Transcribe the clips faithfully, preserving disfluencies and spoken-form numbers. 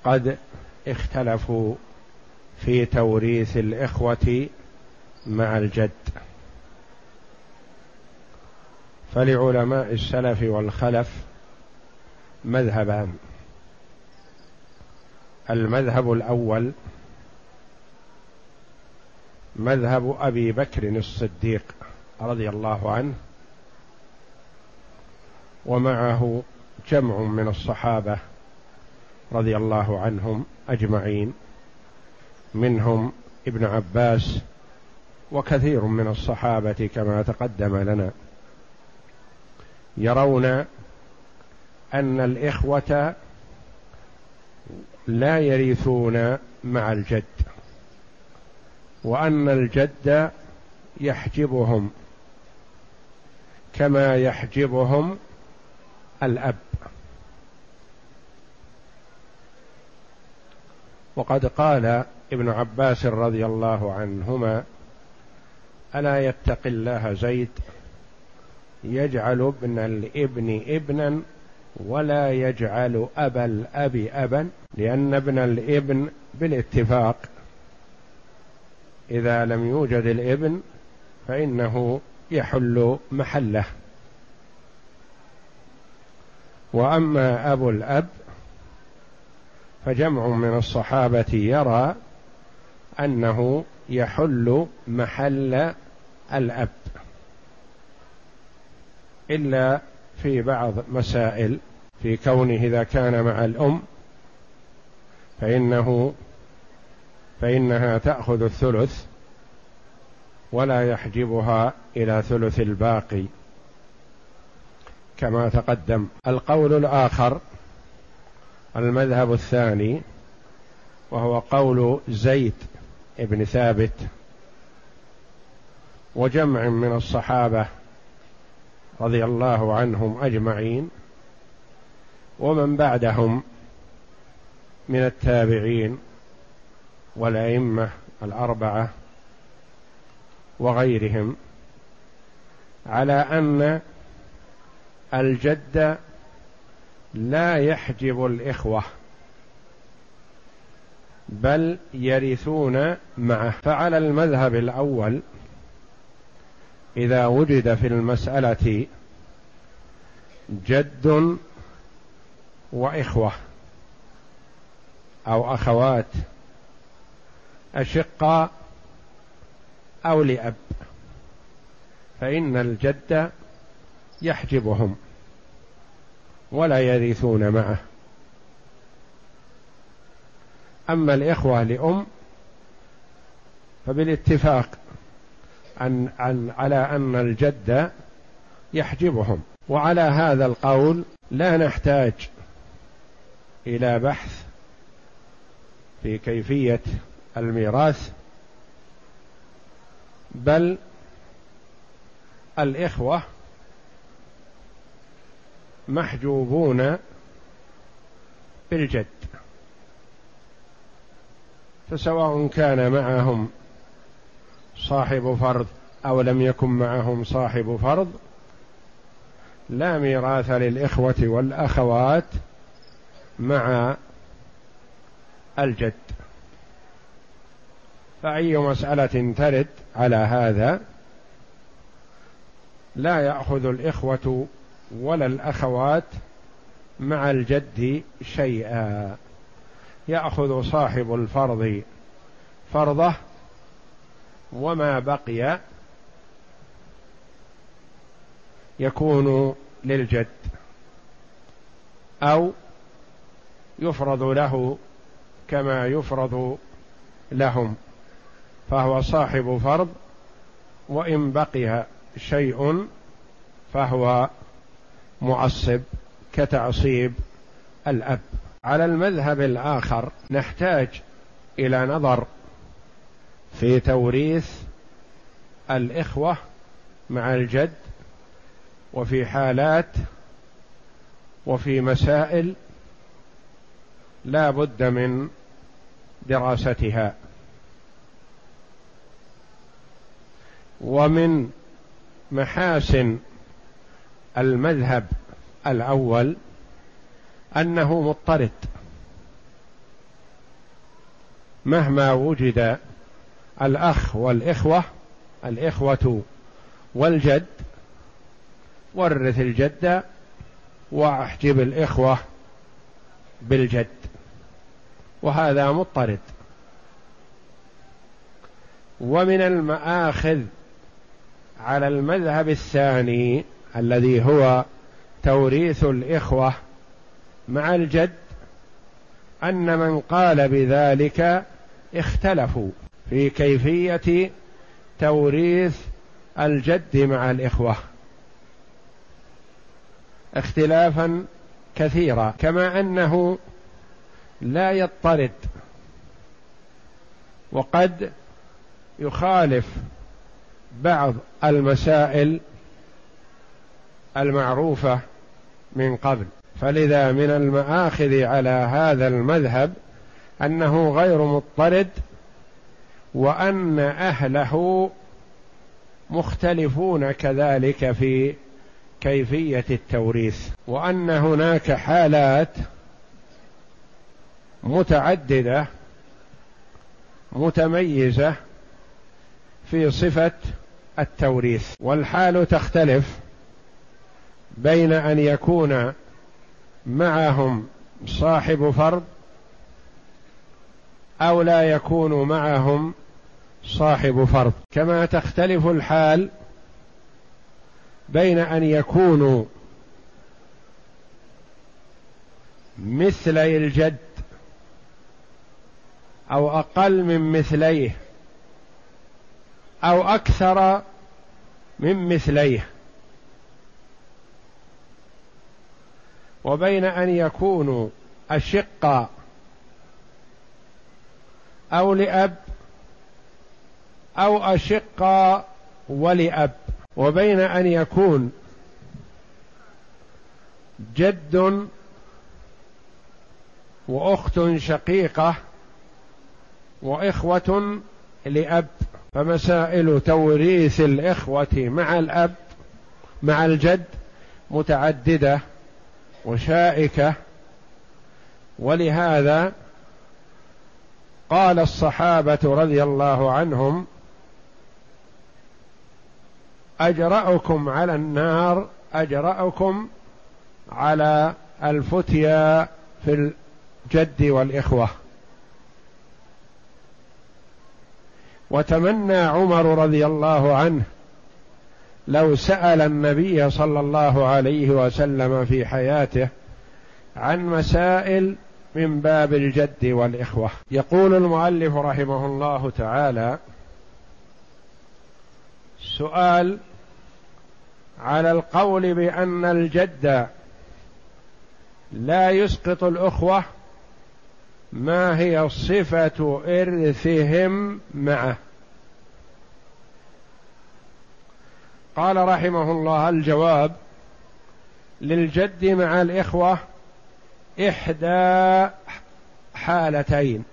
قد اختلفوا في توريث الإخوة مع الجد، فلعلماء السلف والخلف مذهبان: المذهب الأول مذهب أبي بكر الصديق رضي الله عنه، ومعه جمع من الصحابة رضي الله عنهم أجمعين، منهم ابن عباس وكثير من الصحابة كما تقدم لنا، يرون أن الإخوة لا يرثون مع الجد، وأن الجد يحجبهم كما يحجبهم الأب. وقد قال ابن عباس رضي الله عنهما: ألا يتق الله زيد يجعل ابن الابن ابنا ولا يجعل أبا الأب أبا، لأن ابن الابن بالاتفاق إذا لم يوجد الابن فإنه يحل محله، وأما أبو الأب فجمع من الصحابة يرى أنه يحل محل الأب، إلا في بعض مسائل، في كونه إذا كان مع الأم فإنه فإنها تأخذ الثلث ولا يحجبها إلى ثلث الباقي كما تقدم. القول الآخر المذهب الثاني، وهو قول زيد بن ثابت وجمع من الصحابة رضي الله عنهم أجمعين، ومن بعدهم من التابعين والأئمة الأربعة وغيرهم، على أن الجد لا يحجب الإخوة بل يرثون معه. فعلى المذهب الأول إذا وجد في المسألة جد وإخوة أو أخوات أشقاء أو لأب، فإن الجد يحجبهم ولا يرثون معه. أما الإخوة لأم فبالاتفاق عن عن على أن الجد يحجبهم. وعلى هذا القول لا نحتاج إلى بحث في كيفية الميراث، بل الإخوة محجوبون بالجد، فسواء كان معهم صاحب فرض أو لم يكن معهم صاحب فرض لا ميراث للإخوة والأخوات مع الجد. فأي مسألة ترد على هذا لا يأخذ الإخوة ولا الأخوات مع الجد شيئا، يأخذ صاحب الفرض فرضه وما بقي يكون للجد، أو يفرض له كما يفرض لهم، فهو صاحب فرض، وإن بقي شيء فهو معصب كتعصيب الأب. على المذهب الآخر نحتاج إلى نظر في توريث الإخوة مع الجد، وفي حالات وفي مسائل لا بد من دراستها. ومن محاسن المذهب الأول أنه مضطرد، مهما وجد الأخ والإخوة، الإخوة والجد، ورث الجد واحجب الإخوة بالجد، وهذا مضطرد. ومن المآخذ على المذهب الثاني الذي هو توريث الإخوة مع الجد أن من قال بذلك اختلفوا في كيفية توريث الجد مع الإخوة اختلافا كثيرا، كما أنه لا يضطرد وقد يخالف بعض المسائل المعروفة من قبل. فلذا من المآخذ على هذا المذهب أنه غير مضطرد، وأن أهله مختلفون كذلك في كيفية التوريث، وأن هناك حالات متعددة متميزة في صفة التوريث. والحال تختلف بين أن يكون معهم صاحب فرض أو لا يكون معهم صاحب فرض، كما تختلف الحال بين أن يكونوا مثلي الجد أو أقل من مثليه أو أكثر من مثليه، وبين أن يكونوا أشقاء أو لأب أو أشقاء ولأب، وبين أن يكون جد وأخت شقيقة وإخوة لأب. فمسائل توريث الإخوة مع الأب مع الجد متعددة وشائكة، ولهذا قال الصحابة رضي الله عنهم: أجرأكم على النار أجرأكم على الفتيا في الجد والإخوة. وتمنى عمر رضي الله عنه لو سأل النبي صلى الله عليه وسلم في حياته عن مسائل من باب الجد والإخوة. يقول المؤلف رحمه الله تعالى: سؤال على القول بأن الجد لا يسقط الأخوة، ما هي صفة إرثهم معه؟ قال رحمه الله: الجواب: للجد مع الإخوة إحدى حالتين.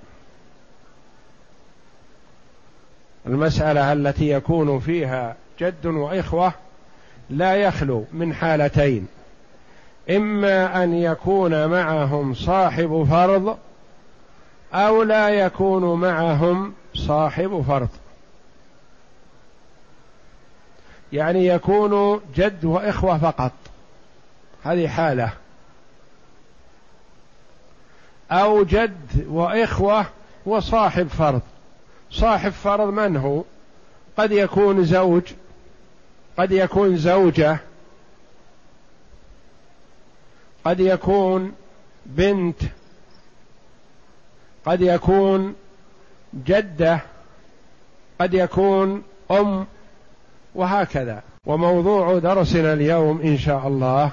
المسألة التي يكون فيها جد وإخوة لا يخلو من حالتين: إما أن يكون معهم صاحب فرض أو لا يكون معهم صاحب فرض، يعني يكون جد وإخوة فقط، هذه حالة، أو جد وإخوة وصاحب فرض. صاحب فرض من هو؟ قد يكون زوج، قد يكون زوجة، قد يكون بنت، قد يكون جدة، قد يكون أم، وهكذا. وموضوع درسنا اليوم إن شاء الله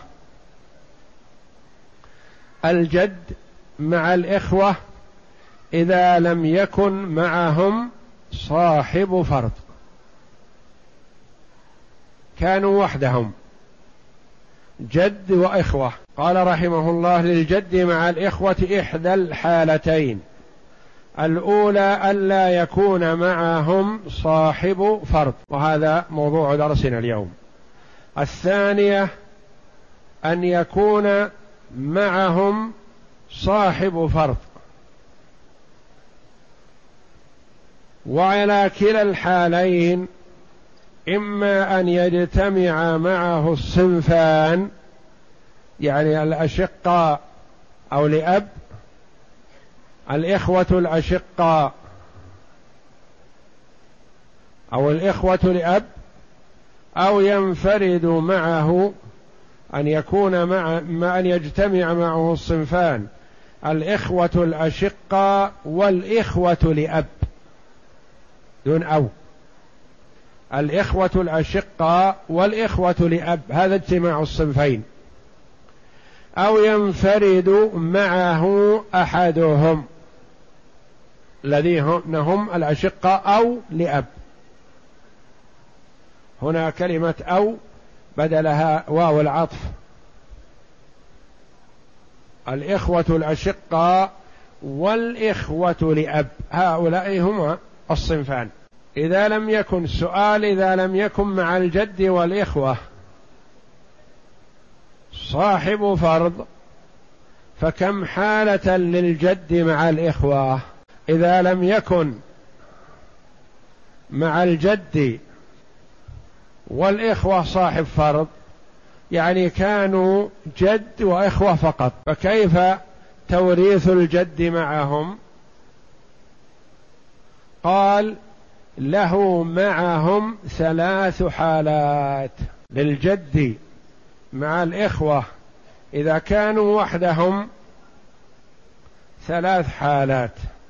الجد مع الإخوة إذا لم يكن معهم صاحب فرض، كانوا وحدهم جد وإخوة. قال رحمه الله: للجد مع الإخوة إحدى الحالتين: الأولى ألا يكون معهم صاحب فرض، وهذا موضوع درسنا اليوم. الثانية أن يكون معهم صاحب فرض. وعلى كلا الحالين إما أن يجتمع معه الصنفان، يعني الأشقاء أو لأب، الإخوة الأشقاء أو الإخوة لأب، أو ينفرد معه أن يكون مع ما أن يجتمع معه الصنفان الإخوة الأشقاء والإخوة لأب دون أو، الإخوة الأشقاء والإخوة لأب، هذا اجتماع الصنفين. أو ينفرد معه أحدهم الذين هم الأشقاء أو لأب. هنا كلمة أو بدلها واو العطف، الإخوة الأشقاء والإخوة لأب، هؤلاء هما الصنفان. إذا لم يكن السؤال إذا لم يكن مع الجد والإخوة صاحب فرض فكم حالة للجد مع الإخوة؟ إذا لم يكن مع الجد والإخوة صاحب فرض، يعني كانوا جد وإخوة فقط، فكيف توريث الجد معهم؟ قال له معهم ثلاث حالات للجد مع الإخوة إذا كانوا وحدهم، ثلاث حالات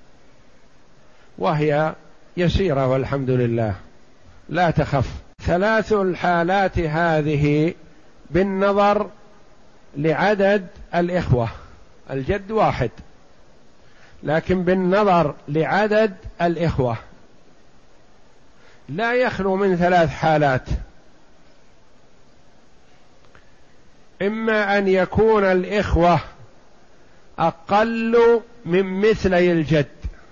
وهي يسيرة والحمد لله لا تخف. ثلاث الحالات هذه بالنظر لعدد الإخوة، الجد واحد لكن بالنظر لعدد الإخوة لا يخلو من ثلاث حالات: إما أن يكون الإخوة أقل من مثلي الجد،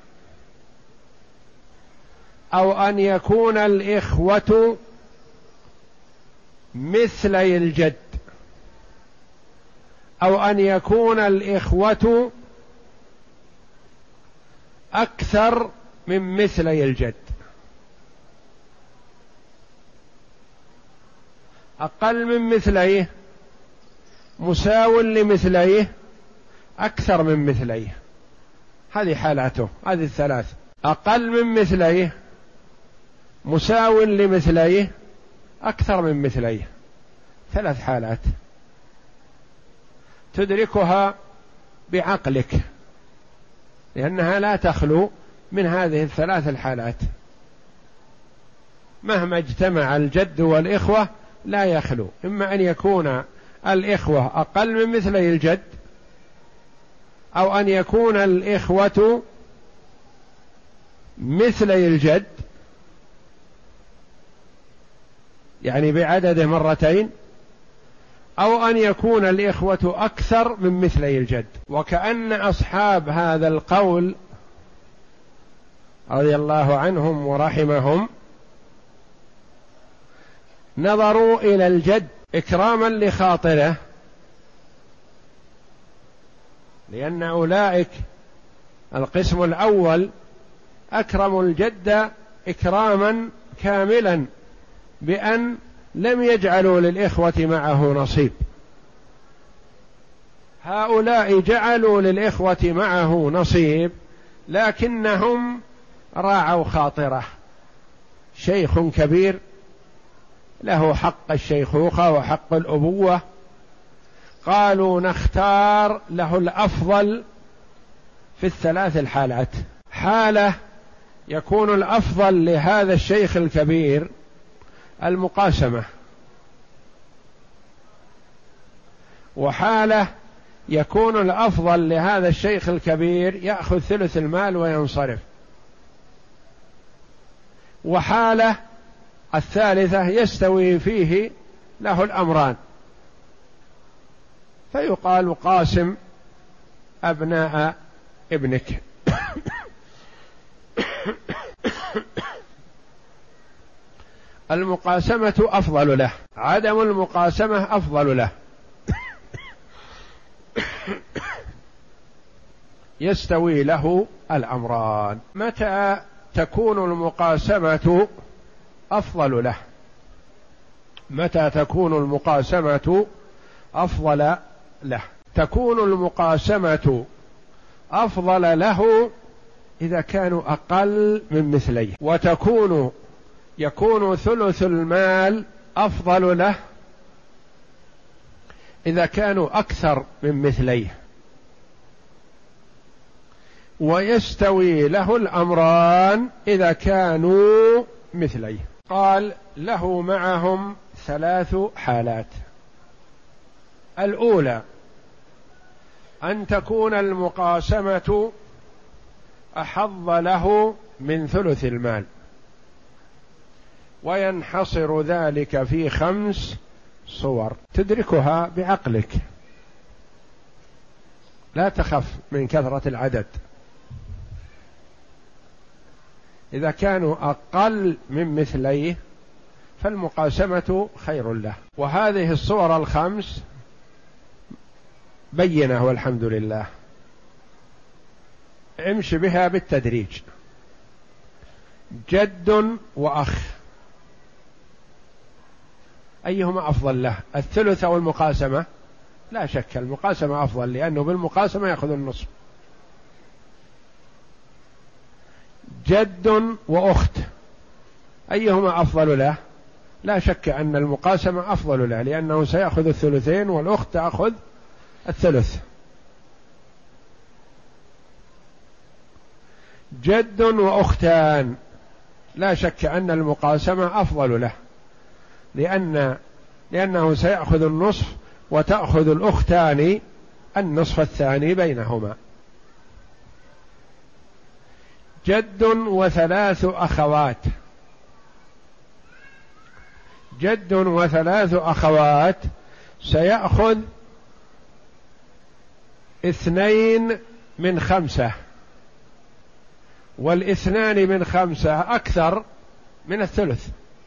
أو أن يكون الإخوة مثلي الجد، أو أن يكون الإخوة أكثر من مثلي الجد. أقل من مثليه، مساو لمثليه، أكثر من مثليه، هذه حالاته، هذه الثلاث: أقل من مثليه، مساو لمثليه، أكثر من مثليه. ثلاث حالات تدركها بعقلك لأنها لا تخلو من هذه الثلاث الحالات، مهما اجتمع الجد والإخوة لا يخلو، إما أن يكون الإخوة أقل من مثلي الجد، أو أن يكون الإخوة مثلي الجد يعني بعدده مرتين، أو أن يكون الإخوة أكثر من مثلي الجد. وكأن أصحاب هذا القول رضي الله عنهم ورحمهم نظروا إلى الجد إكراما لخاطره، لأن أولئك القسم الأول أكرموا الجد إكراما كاملا بأن لم يجعلوا للإخوة معه نصيب، هؤلاء جعلوا للإخوة معه نصيب لكنهم راعوا خاطره، شيخ كبير له حق الشيخوخة وحق الأبوة، قالوا نختار له الأفضل في الثلاث الحالات: حالة يكون الأفضل لهذا الشيخ الكبير المقاسمة، وحالة يكون الأفضل لهذا الشيخ الكبير يأخذ ثلث المال وينصرف، وحالة الثالثة يستوي فيه له الأمران، فيقال قاسم أبناء ابنك. المقاسمة أفضل له، عدم المقاسمة أفضل له. يستوي له الأمران. متى تكون المقاسمة أفضل له؟ متى تكون المقاسمة أفضل له؟ تكون المقاسمة أفضل له إذا كانوا أقل من مثليه، وتكون يكون ثلث المال أفضل له إذا كانوا أكثر من مثليه، ويستوي له الأمران إذا كانوا مثليه. قال له معهم ثلاث حالات: الأولى أن تكون المقاسمة أحظ له من ثلث المال، وينحصر ذلك في خمس صور تدركها بعقلك، لا تخف من كثرة العدد. إذا كانوا أقل من مثليه فالمقاسمة خير له. وهذه الصور الخمس بينة والحمد لله، امش بها بالتدريج. جد وأخ، أيهما أفضل له، الثلث أو المقاسمة؟ لا شك المقاسمة أفضل، لأنه بالمقاسمة يأخذ النصف. جد وأخت، أيهما أفضل له؟ لا شك أن المقاسمة أفضل له، لأنه سيأخذ الثلثين والأخت تأخذ الثلث. جد وأختان، لا شك أن المقاسمة أفضل له، لأن لأنه سيأخذ النصف وتأخذ الأختان النصف الثاني بينهما. جد وثلاث أخوات، جد وثلاث أخوات سيأخذ اثنين من خمسة، والاثنان من خمسة أكثر من الثلث.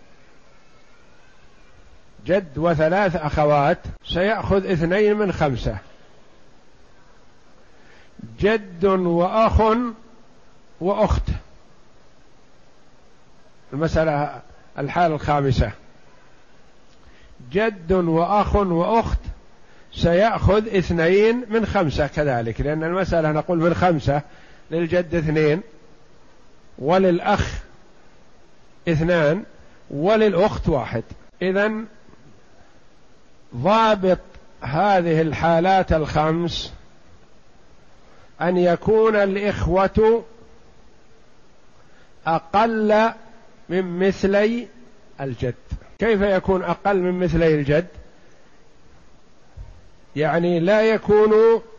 جد وثلاث أخوات سيأخذ اثنين من خمسة. جد وأخ وأخت، المسألة الحالة الخامسة، جد وأخ وأخت سيأخذ اثنين من خمسة كذلك، لأن المسألة نقول من خمسة، للجد اثنين وللأخ اثنان وللأخت واحد. إذن ضابط هذه الحالات الخمس أن يكون الإخوة أقل من مثلي الجد. كيف يكون أقل من مثلي الجد؟ يعني لا يكون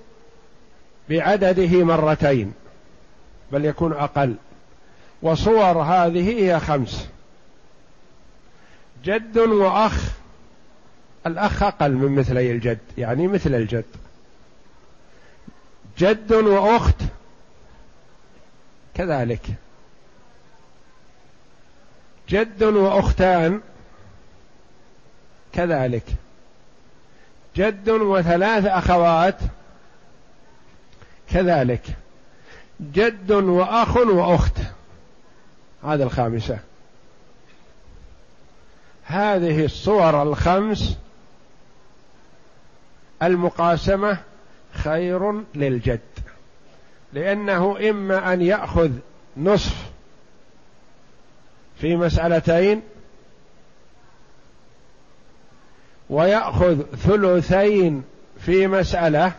بعدده مرتين، بل يكون أقل. وصور هذه هي خمس: جد وأخ، الأخ أقل من مثلي الجد، يعني مثل الجد. جد وأخت كذلك. جد وأختان كذلك. جد وثلاث أخوات كذلك. جد وأخ وأخت، هذا الخامسة. هذه الصور الخمس المقاسمة خير للجد، لأنه إما أن يأخذ نصف في مسألتين، ويأخذ ثلثين في مسألة،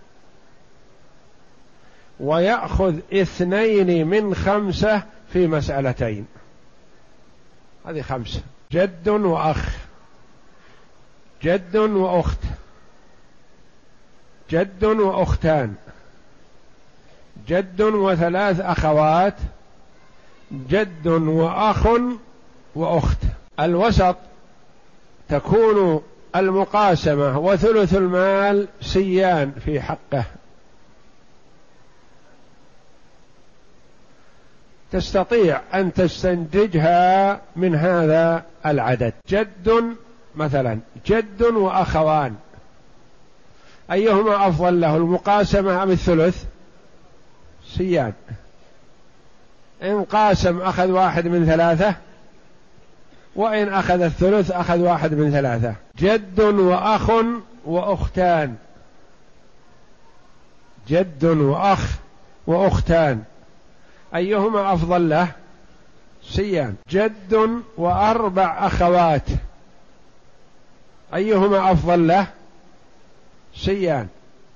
ويأخذ اثنين من خمسة في مسألتين. هذه خمسة: جد وأخ، جد وأخت، جد وأختان، جد وثلاث أخوات، جد وأخ وأخت. الوسط تكون المقاسمة وثلث المال سيان في حقه، تستطيع أن تستنتجها من هذا العدد. جد مثلا، جد وأخوان، أيهما أفضل له، المقاسمة أم الثلث؟ سيان. إن قاسم أخذ واحد من ثلاثة، وإن أخذ الثلث أخذ واحد من ثلاثة. جد وأخ وأختان، جد وأخ وأختان أيهما أفضل له؟ سيان. جد وأربع أخوات أيهما أفضل له؟ سيان،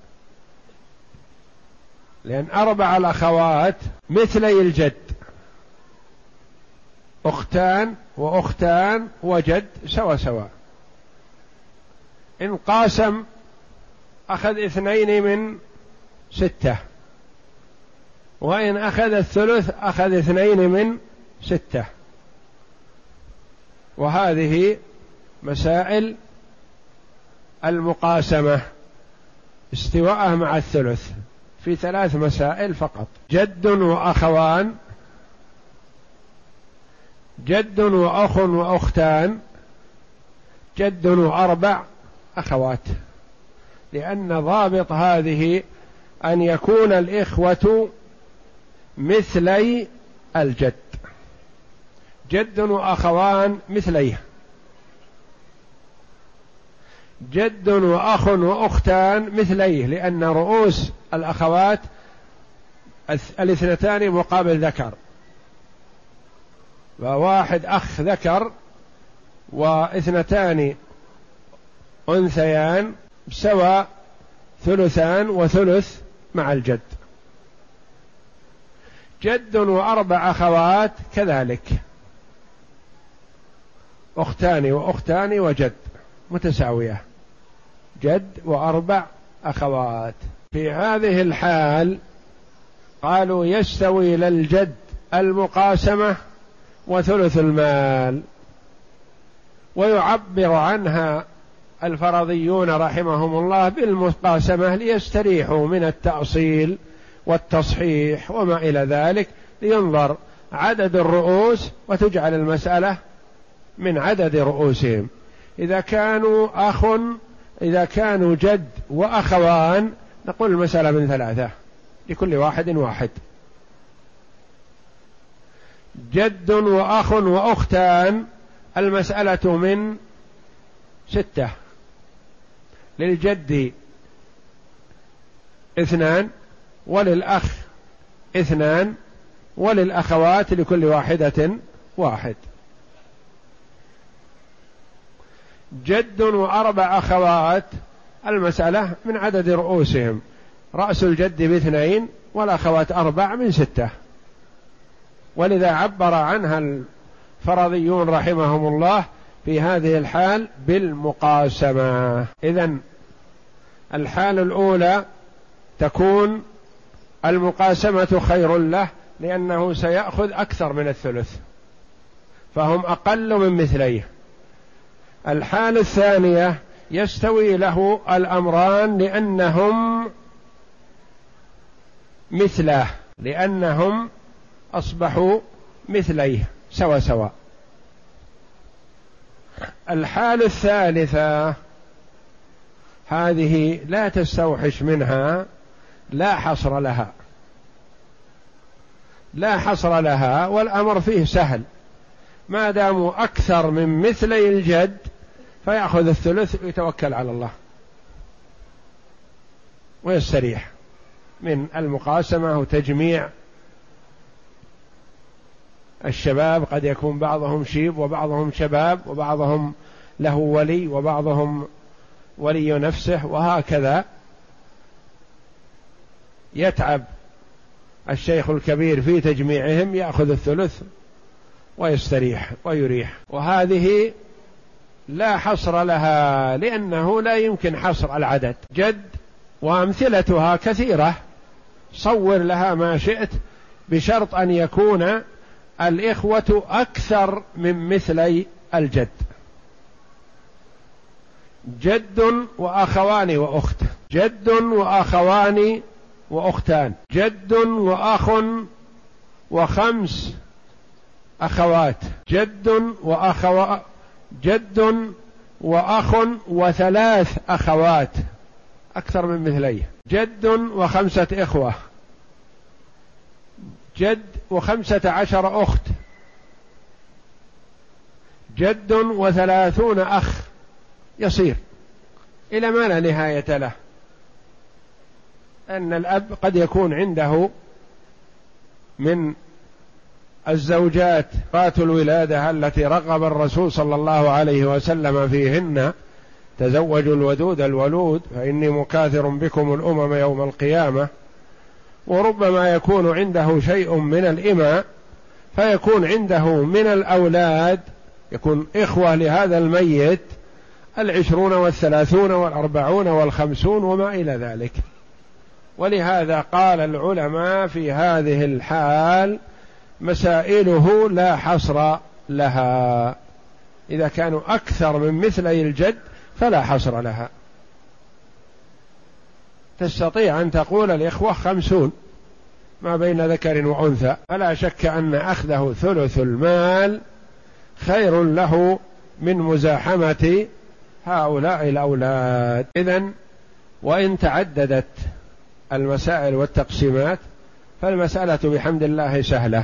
لأن أربع الأخوات مثلي الجد، أختان وأختان وجد سوا سوا. إن قاسم أخذ اثنين من ستة، وإن أخذ الثلث أخذ اثنين من ستة. وهذه مسائل المقاسمة استواءه مع الثلث في ثلاث مسائل فقط: جد وأخوان، جد وأخ وأختان، جد وأربع أخوات. لأن ضابط هذه أن يكون الإخوة مثلي الجد، جد وأخوان مثليه، جد وأخ وأختان مثليه، لأن رؤوس الأخوات الاثنتان مقابل ذكر، وواحد أخ ذكر واثنتان أنثيان سوى ثلثان وثلث مع الجد. جد وأربع أخوات كذلك، أختان وأختان وجد متساوية، جد وأربع أخوات. في هذه الحال قالوا يستوي للجد المقاسمة وثلث المال، ويعبر عنها الفرضيون رحمهم الله بالمقاسمة ليستريحوا من التأصيل والتصحيح وما إلى ذلك، لينظر عدد الرؤوس وتجعل المسألة من عدد رؤوسهم. إذا كانوا أخ إذا كانوا جد وأخوان نقول المسألة من ثلاثة، لكل واحد واحد. جد وأخ وأختان المسألة من ستة، للجد اثنان، وللأخ اثنان، وللأخوات لكل واحدة واحد. جد وأربع أخوات المسألة من عدد رؤوسهم، رأس الجد باثنين والأخوات أربع من ستة، ولذا عبر عنها الفرضيون رحمهم الله في هذه الحال بالمقاسمة. إذن الحال الأولى تكون المقاسمة خير له، لأنه سيأخذ أكثر من الثلث، فهم أقل من مثليه. الحال الثانية يستوي له الأمران لأنهم مثله، لأنهم أصبحوا مثليه سوا سوا. الحال الثالثة هذه لا تستوحش منها، لا حصر لها، لا حصر لها، والأمر فيه سهل، ما داموا أكثر من مثلي الجد فيأخذ الثلث ويتوكل على الله ويستريح من المقاسمة وتجميع الشباب. قد يكون بعضهم شيب وبعضهم شباب، وبعضهم له ولي وبعضهم ولي نفسه، وهكذا يتعب الشيخ الكبير في تجميعهم، يأخذ الثلث ويستريح ويريح. وهذه لا حصر لها، لأنه لا يمكن حصر العدد. جد وأمثلتها كثيرة، صور لها ما شئت، بشرط أن يكون الإخوة أكثر من مثلي الجد. جد وأخوان وأخت، جد وأخوان وأختان، جد وأخ وخمس أخوات، جد وأخو جد وأخ وثلاث أخوات أكثر من مثليه، جد وخمسة إخوة، جد وخمسة عشر أخت، جد وثلاثون أخ، يصير إلى ما لا نهاية له. أن الأب قد يكون عنده من الزوجات ذات الولادة التي رغب الرسول صلى الله عليه وسلم فيهن: تزوجوا الودود الولود فإني مكاثر بكم الأمم يوم القيامة. وربما يكون عنده شيء من الإماء، فيكون عنده من الأولاد يكون إخوة لهذا الميت العشرون والثلاثون والأربعون والخمسون وما إلى ذلك. ولهذا قال العلماء في هذه الحال مسائله لا حصر لها، إذا كانوا أكثر من مثلي الجد فلا حصر لها. تستطيع أن تقول الإخوة خمسون ما بين ذكر وأنثى، فلا شك أن أخذه ثلث المال خير له من مزاحمة هؤلاء الأولاد. إذن وإن تعددت المسائل والتقسيمات فالمسألة بحمد الله سهلة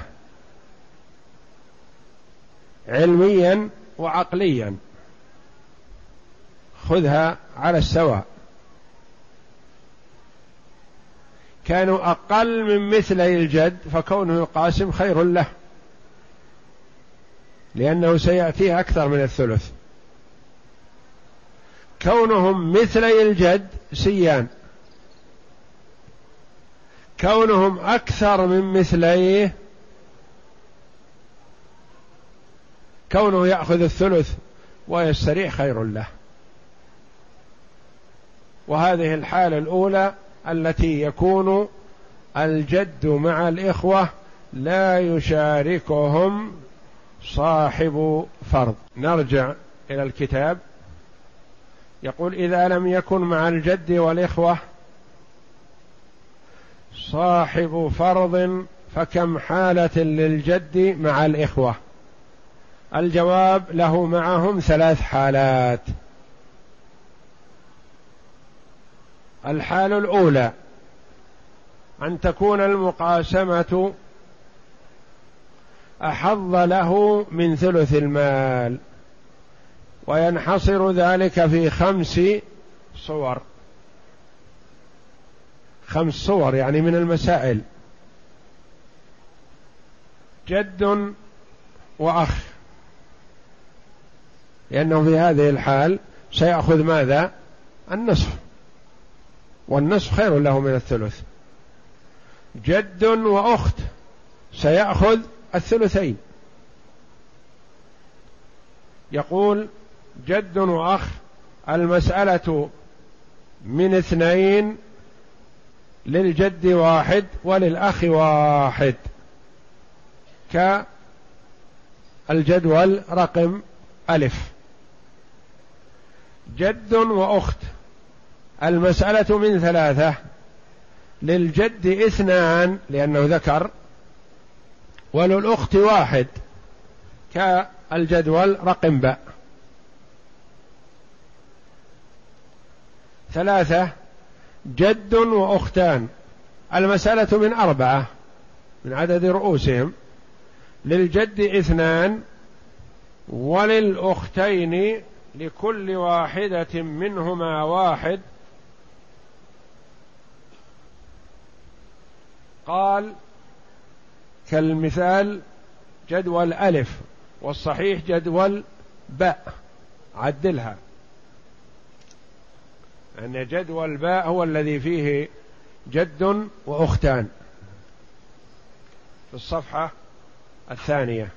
علميا وعقليا، خذها على السواء. كانوا أقل من مثلي الجد فكونه يقاسم خير له، لأنه سيأتيه أكثر من الثلث. كونهم مثلي الجد سيان، كونهم أكثر من مثليه كونه يأخذ الثلث ويستريح خير له. وهذه الحالة الأولى التي يكون الجد مع الإخوة لا يشاركهم صاحب فرض. نرجع إلى الكتاب. يقول: إذا لم يكن مع الجد والإخوة صاحب فرض فكم حالة للجد مع الإخوة؟ الجواب: له معهم ثلاث حالات. الحالة الأولى أن تكون المقاسمة أحظ له من ثلث المال، وينحصر ذلك في خمس صور، خمس صور يعني من المسائل: جد وأخ، لأنه في هذه الحال سيأخذ ماذا؟ النصف، والنصف خير له من الثلث. جد وأخت سيأخذ الثلثين. يقول: جد وأخ المسألة من اثنين، للجد واحد وللأخ واحد، كالجدول رقم ألف. جد وأخت المسألة من ثلاثة، للجد اثنان لأنه ذكر، وللأخت واحد، كالجدول رقم باء. ثلاثة: جد وأختان المسألة من أربعة من عدد رؤوسهم، للجد اثنان وللأختين لكل واحدة منهما واحد. قال كالمثال جدول ألف، والصحيح جدول باء، عدلها، أن جدول باء هو الذي فيه جد وأختان في الصفحة الثانية.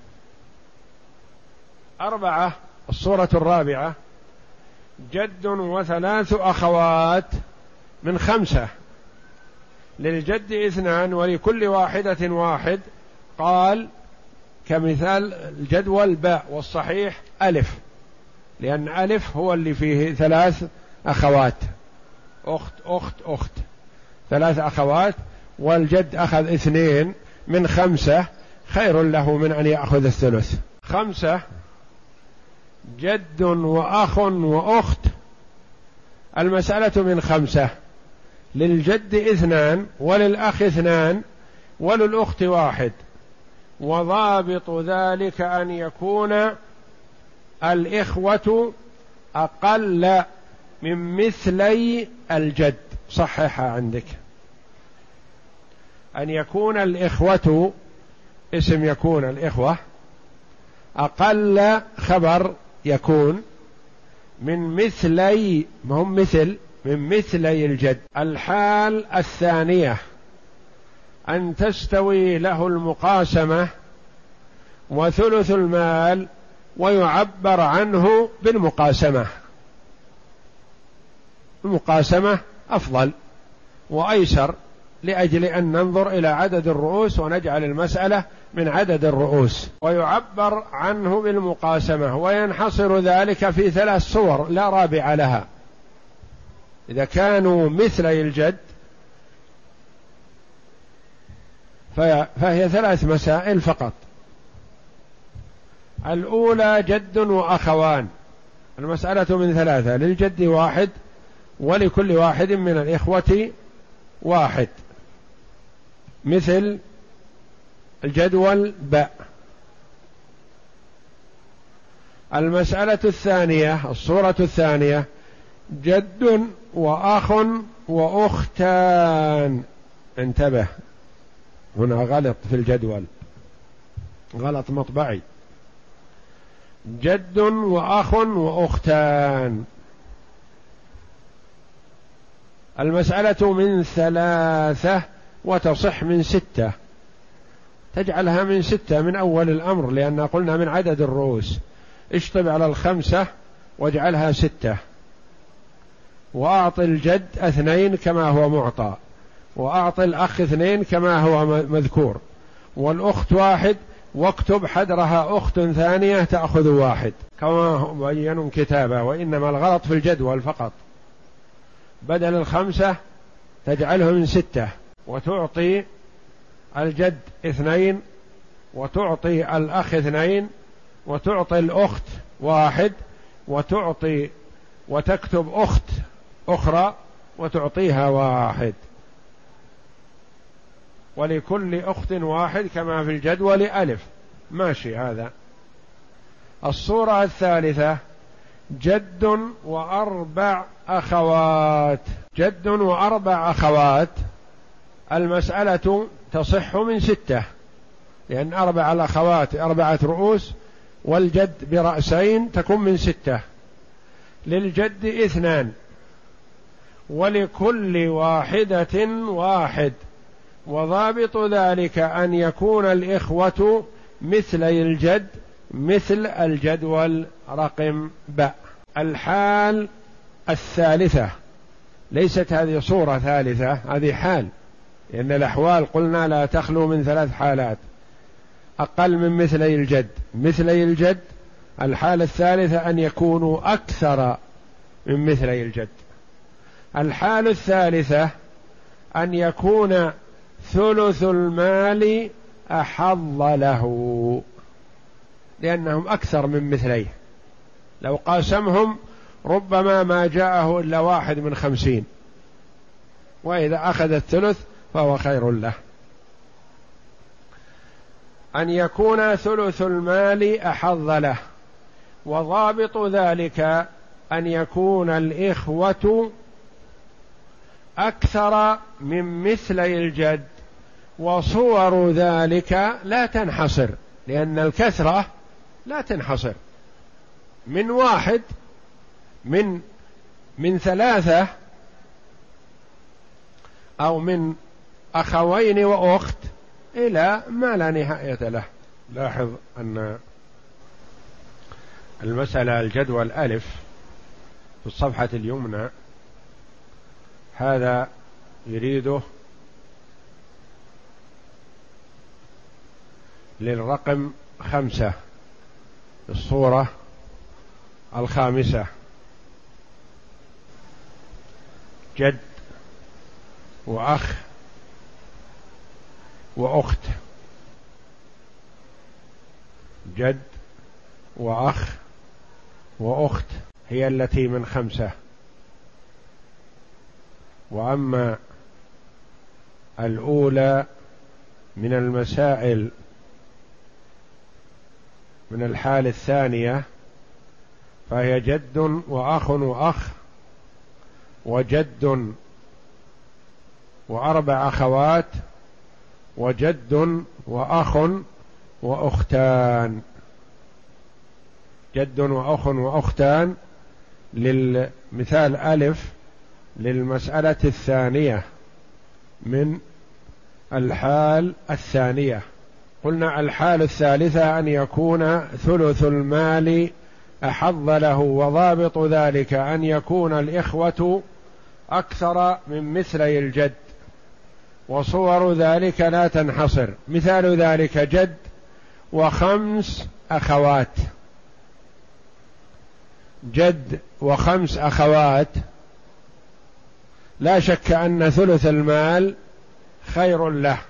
أربعة، الصورة الرابعة: جد وثلاث أخوات من خمسة، للجد اثنان ولكل واحدة واحد. قال كمثال الجدول باء، والصحيح ألف، لأن ألف هو اللي فيه ثلاث أخوات، أخت أخت أخت، ثلاث أخوات، والجد أخذ اثنين من خمسة، خير له من أن يأخذ الثلث. خمسة: جد وأخ وأخت المسألة من خمسة، للجد اثنان وللأخ اثنان، وللأخت واحد، وضابط ذلك أن يكون الإخوة أقل من مثلي الجد. صححها عندك، أن يكون الإخوة اسم يكون الإخوة أقل خبر يكون من مثلي، ما هم مثل، من مثلي الجد. الحال الثانية أن تستوي له المقاسمة وثلث المال ويعبر عنه بالمقاسمة. المقاسمة أفضل وأيسر لأجل أن ننظر إلى عدد الرؤوس ونجعل المسألة من عدد الرؤوس، ويعبر عنه بالمقاسمة، وينحصر ذلك في ثلاث صور لا رابع لها. إذا كانوا مثلي الجد فهي ثلاث مسائل فقط. الأولى جد وأخوان، المسألة من ثلاثة، للجد واحد ولكل واحد من الإخوة واحد، مثل الجدول باء. المسألة الثانية، الصورة الثانية، جد وأخ وأختان. انتبه، هنا غلط في الجدول، غلط مطبعي. جد وأخ وأختان. المسألة من ثلاثة وتصح من ستة، تجعلها من ستة من أول الأمر، لأن قلنا من عدد الرؤوس. اشطب على الخمسة واجعلها ستة، وأعطي الجد اثنين كما هو معطى، وأعطي الأخ اثنين كما هو مذكور، والأخت واحد، واكتب حدرها أخت ثانية تأخذ واحد كما هو مبين كتابة، وإنما الغلط في الجدول فقط. بدل الخمسة تجعله من ستة، وتعطي الجد اثنين، وتعطي الأخ اثنين، وتعطي الأخت واحد، وتعطي وتكتب أخت أخرى وتعطيها واحد، ولكل أخت واحد كما في الجدول ألف. ماشي هذا. الصورة الثالثة جد وأربع أخوات. جد وأربع أخوات، المسألة تصح من ستة، لأن أربع الأخوات أربعة رؤوس، والجد برأسين تكون من ستة. للجد اثنان ولكل واحدة واحد، وضابط ذلك أن يكون الإخوة مثلي الجد مثل الجدول رقم باء. الحال الثالثة، ليست هذه صورة ثالثة، هذه حال، لأن الأحوال قلنا لا تخلو من ثلاث حالات، أقل من مثلي الجد. مثلي الجد الحالة الثالثة أن يكونوا أكثر من مثلي الجد. الحالة الثالثة أن يكون ثلث المال أحظ له، لأنهم أكثر من مثليه، لو قاسمهم ربما ما جاءه إلا واحد من خمسين، وإذا أخذ الثلث فهو خير له. أن يكون ثلث المال أحظ له، وضابط ذلك أن يكون الإخوة أكثر من مثلي الجد، وصور ذلك لا تنحصر، لأن الكثرة لا تنحصر. من واحد، من من ثلاثة، أو من أخوين وأخت، إلى ما لا نهاية له. لاحظ أن المسألة الجدول ألف في الصفحة اليمنى هذا يريده للرقم خمسة، الصورة الخامسة، جد وأخ وأخت. جد وأخ وأخت هي التي من خمسة. وأما الأولى من المسائل من الحال الثانية، فهي جد وأخ وأخ وجد وأربع أخوات وجد وأخ وأختان. جد وأخ وأختان للمثال ألف للمسألة الثانية من الحال الثانية. قلنا الحال الثالثة أن يكون ثلث المال أحظ له، وضابط ذلك أن يكون الإخوة أكثر من مثلي الجد، وصور ذلك لا تنحصر. مثال ذلك جد وخمس أخوات. جد وخمس أخوات لا شك أن ثلث المال خير له،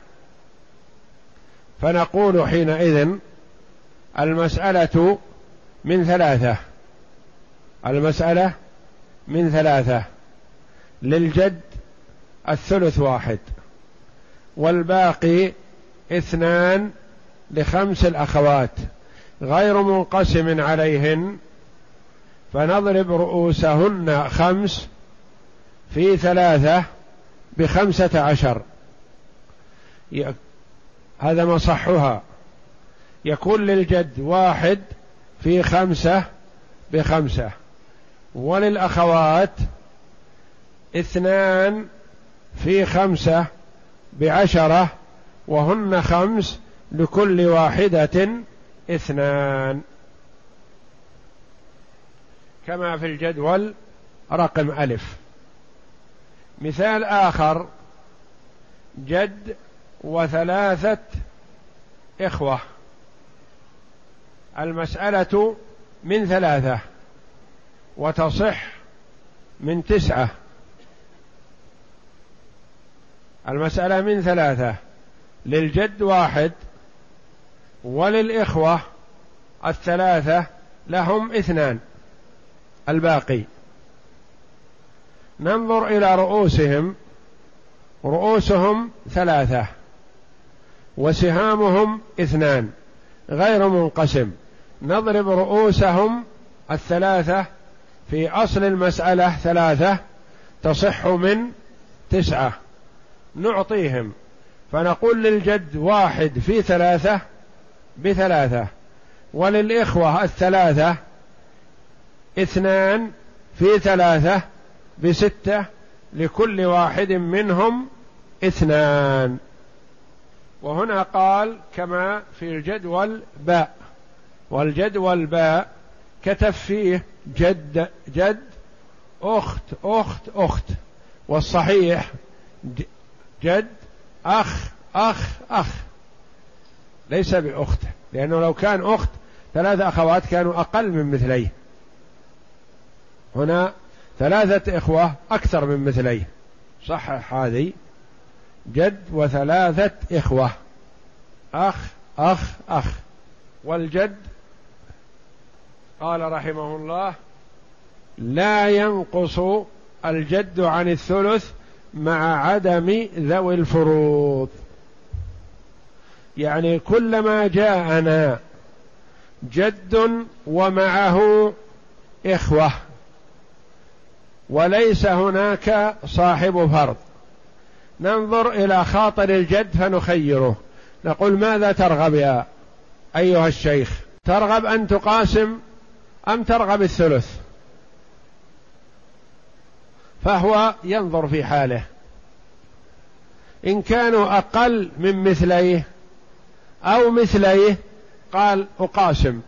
فنقول حينئذ المسألة من ثلاثة. المسألة من ثلاثة للجد الثلث واحد، والباقي اثنان لخمس الأخوات غير منقسم عليهن، فنضرب رؤوسهن خمس في ثلاثة بخمسة عشر، هذا مصحها. يكون للجد واحد في خمسة بخمسة، وللأخوات اثنان في خمسة بعشرة، وهن خمس لكل واحدة اثنان، كما في الجدول رقم ألف. مثال آخر جد وثلاثة إخوة. المسألة من ثلاثة وتصح من تسعة. المسألة من ثلاثة للجد واحد، وللإخوة الثلاثة لهم اثنان الباقي. ننظر إلى رؤوسهم، رؤوسهم ثلاثة وسهامهم اثنان غير منقسم. نضرب رؤوسهم الثلاثة في أصل المسألة ثلاثة تصح من تسعة، نعطيهم، فنقول للجد واحد في ثلاثة بثلاثة، وللإخوة الثلاثة اثنان في ثلاثة بستة، لكل واحد منهم اثنان. وهنا قال كما في الجدول باء، والجدول باء كتب فيه جد جد أخت أخت أخت، والصحيح جد أخ أخ أخ، ليس بأخت، لأنه لو كان أخت ثلاثة أخوات كانوا أقل من مثليه. هنا ثلاثة إخوة أكثر من مثليه، صحح هذه. جد وثلاثة إخوة أخ أخ أخ. والجد قال رحمه الله لا ينقص الجد عن الثلث مع عدم ذوي الفروض. يعني كلما جاءنا جد ومعه إخوة وليس هناك صاحب فرض، ننظر إلى خاطر الجد فنخيره، نقول ماذا ترغب يا أيها الشيخ؟ ترغب أن تقاسم أم ترغب الثلث؟ فهو ينظر في حاله، إن كانوا أقل من مثليه أو مثليه قال أقاسم،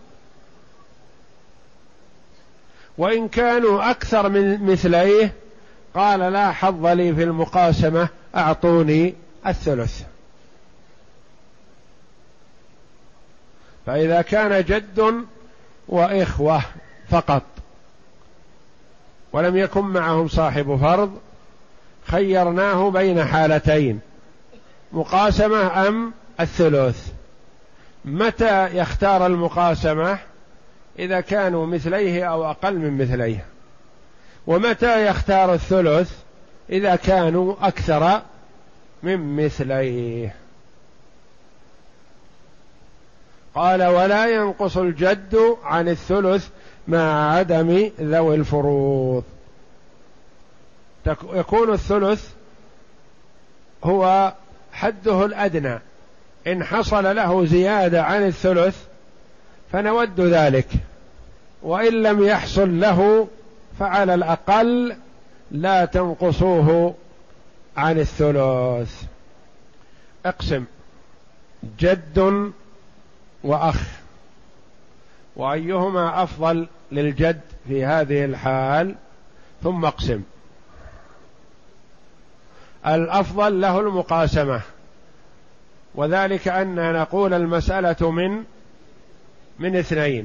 وإن كانوا أكثر من مثليه قال لا حظ لي في المقاسمة، أعطوني الثلث. فإذا كان جد وإخوة فقط ولم يكن معهم صاحب فرض خيرناه بين حالتين، مقاسمة أم الثلث. متى يختار المقاسمة؟ إذا كانوا مثليه أو أقل من مثليه. ومتى يختار الثلث؟ إذا كانوا أكثر من مثليه. قال ولا ينقص الجد عن الثلث مع عدم ذوي الفروض. يكون الثلث هو حده الأدنى، إن حصل له زيادة عن الثلث فنود ذلك، وإن لم يحصل له فعلى الأقل لا تنقصوه عن الثلث. اقسم جد وأخ، وأيهما أفضل للجد في هذه الحال، ثم اقسم. الأفضل له المقاسمة، وذلك أن نقول المسألة من من اثنين،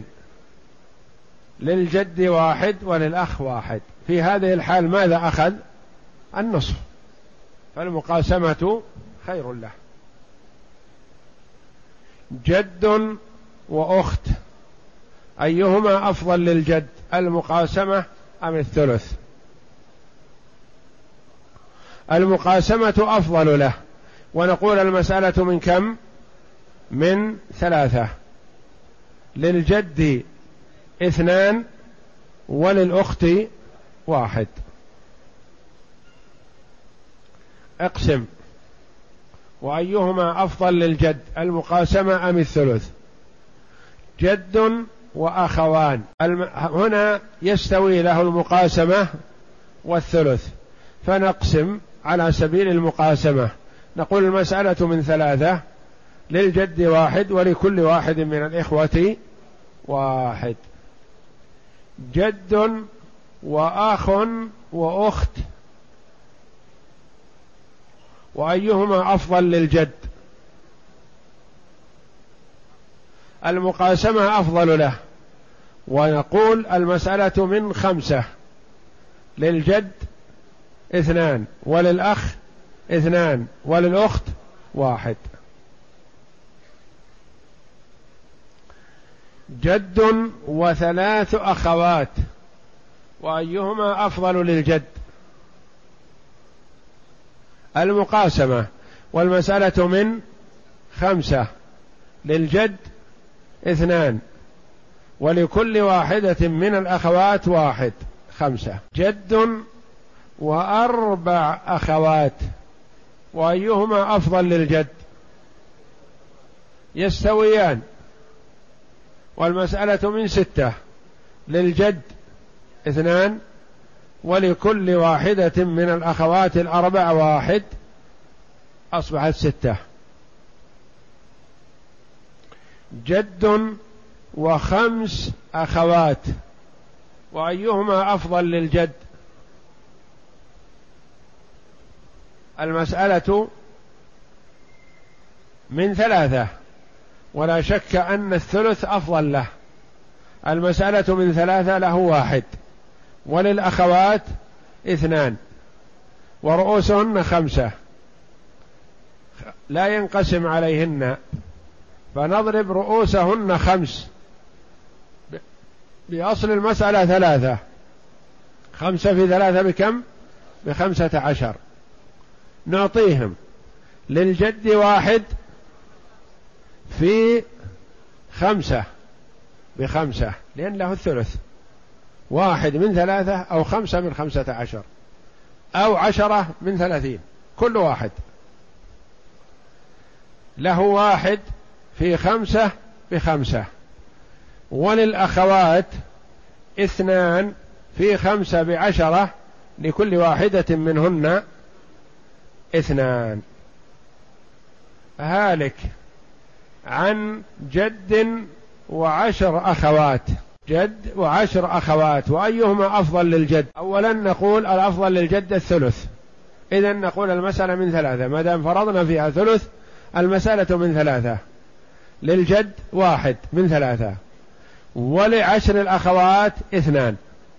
للجد واحد وللأخ واحد. في هذه الحال ماذا أخذ؟ النصف، فالمقاسمة خير له. جد وأخت أيهما أفضل للجد، المقاسمة أم الثلث؟ المقاسمة أفضل له، ونقول المسألة من كم؟ من ثلاثة، للجد اثنان وللأخت واحد. اقسم وأيهما أفضل للجد، المقاسمة أم الثلث؟ جد وأخوان، هنا يستوي له المقاسمة والثلث، فنقسم على سبيل المقاسمة. نقول المسألة من ثلاثة، للجد واحد ولكل واحد من الإخوة واحد. جد وأخ وأخت وأيهما أفضل للجد؟ المقاسمة أفضل له، ونقول المسألة من خمسة، للجد اثنان وللأخ اثنان وللأخت واحد. جد وثلاث أخوات وأيهما أفضل للجد؟ المقاسمة، والمسألة من خمسة، للجد اثنان ولكل واحدة من الأخوات واحد، خمسة. جد وأربع أخوات وأيهما أفضل للجد؟ يستويان، والمسألة من ستة، للجد اثنان ولكل واحدة من الأخوات الأربع واحد، أصبحت ستة. جد وخمس أخوات وأيهما أفضل للجد؟ المسألة من ثلاثة، ولا شك أن الثلث أفضل له. المسألة من ثلاثة، له واحد وللأخوات اثنان ورؤوسهن خمسة، لا ينقسم عليهن، فنضرب رؤوسهن خمس، بأصل المسألة ثلاثة، خمسة في ثلاثة بكم؟ بخمسة عشر. نعطيهم للجد واحد في خمسة بخمسة، لأن له الثلث، واحد من ثلاثة أو خمسة من خمسة عشر أو عشرة من ثلاثين، كل واحد له واحد في خمسة بخمسة. وللأخوات اثنان في خمسة بعشرة، لكل واحدة منهن اثنان. هالك عن جد وعشر أخوات، جد وعشر أخوات وأيهما أفضل للجد؟ أولا نقول الأفضل للجد الثلث، إذن نقول المسألة من ثلاثة، ما دام فرضنا فيها ثلث المسألة من ثلاثة، للجد واحد من ثلاثة ولعشر الأخوات اثنان،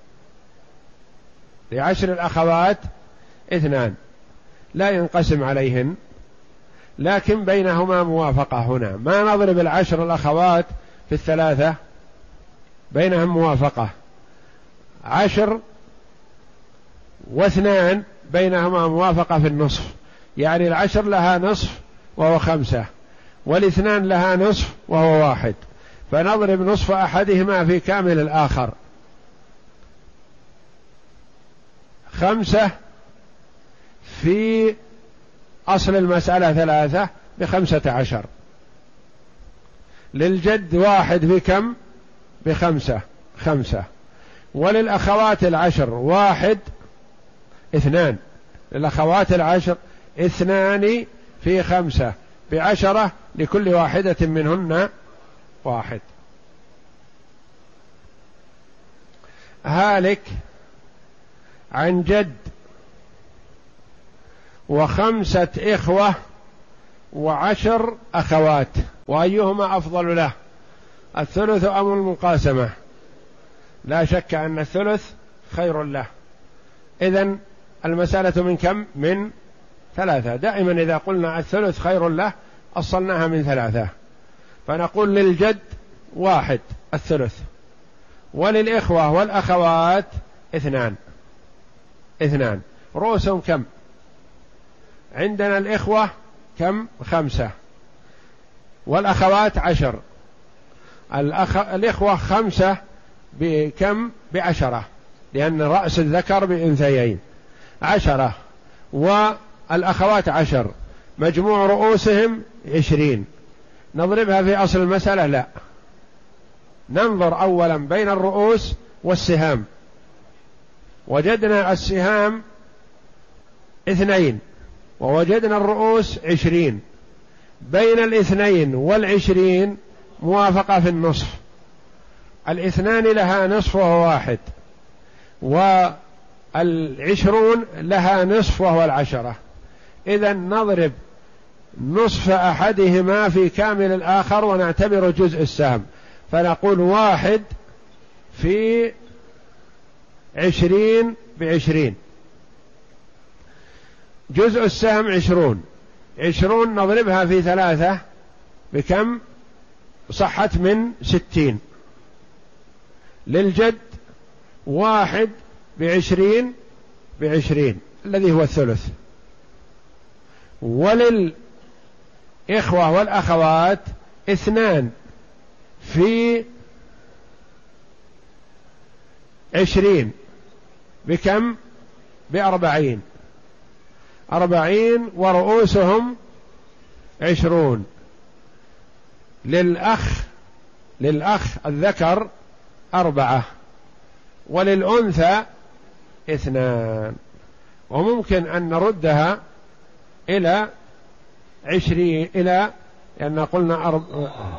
لعشر الأخوات اثنان لا ينقسم عليهن، لكن بينهما موافقة. هنا ما نضرب العشر الأخوات في الثلاثة، بينهم موافقة، عشر واثنان بينهما موافقة في النصف، يعني العشر لها نصف وهو خمسة، والاثنان لها نصف وهو واحد، فنضرب نصف أحدهما في كامل الآخر. خمسة في أصل المسألة ثلاثة بخمسة عشر. للجد واحد بكم؟ بخمسة، خمسة. وللأخوات العشر واحد اثنان، للأخوات العشر اثنان في خمسة بعشرة، لكل واحدة منهن واحد. هالك عن جد وخمسة إخوة وعشر أخوات، وأيهما أفضل له، الثلث أم المقاسمة؟ لا شك أن الثلث خير له. إذن المسألة من كم؟ من ثلاثة. دائما إذا قلنا الثلث خير له أصلناها من ثلاثة، فنقول للجد واحد الثلث، وللإخوة والأخوات اثنان، اثنان. رؤوسهم كم؟ عندنا الإخوة كم؟ خمسة، والأخوات عشر. الأخ... الإخوة خمسة بكم؟ بعشرة، لأن رأس الذكر بأنثيين، عشرة. والأخوات عشر، مجموع رؤوسهم عشرين. نضربها في أصل المسألة؟ لا، ننظر أولا بين الرؤوس والسهام. وجدنا السهام اثنين ووجدنا الرؤوس عشرين، بين الاثنين والعشرين موافقة في النصف، الاثنان لها نصف وهو واحد، والعشرون لها نصف وهو العشرة. إذن نضرب نصف أحدهما في كامل الآخر ونعتبر جزء السهم، فنقول واحد في عشرين بعشرين، جزء السهم عشرون، عشرون نضربها في ثلاثة بكم؟ صحت من ستين. للجد واحد بعشرين بعشرين الذي هو الثلث، وللإخوة والأخوات اثنان في عشرين بكم؟ بأربعين، أربعين، ورؤوسهم عشرون. للأخ للأخ الذكر أربعة، وللأنثى اثنان. وممكن أن نردها إلى عشرين، إلى لأن قلنا أرب...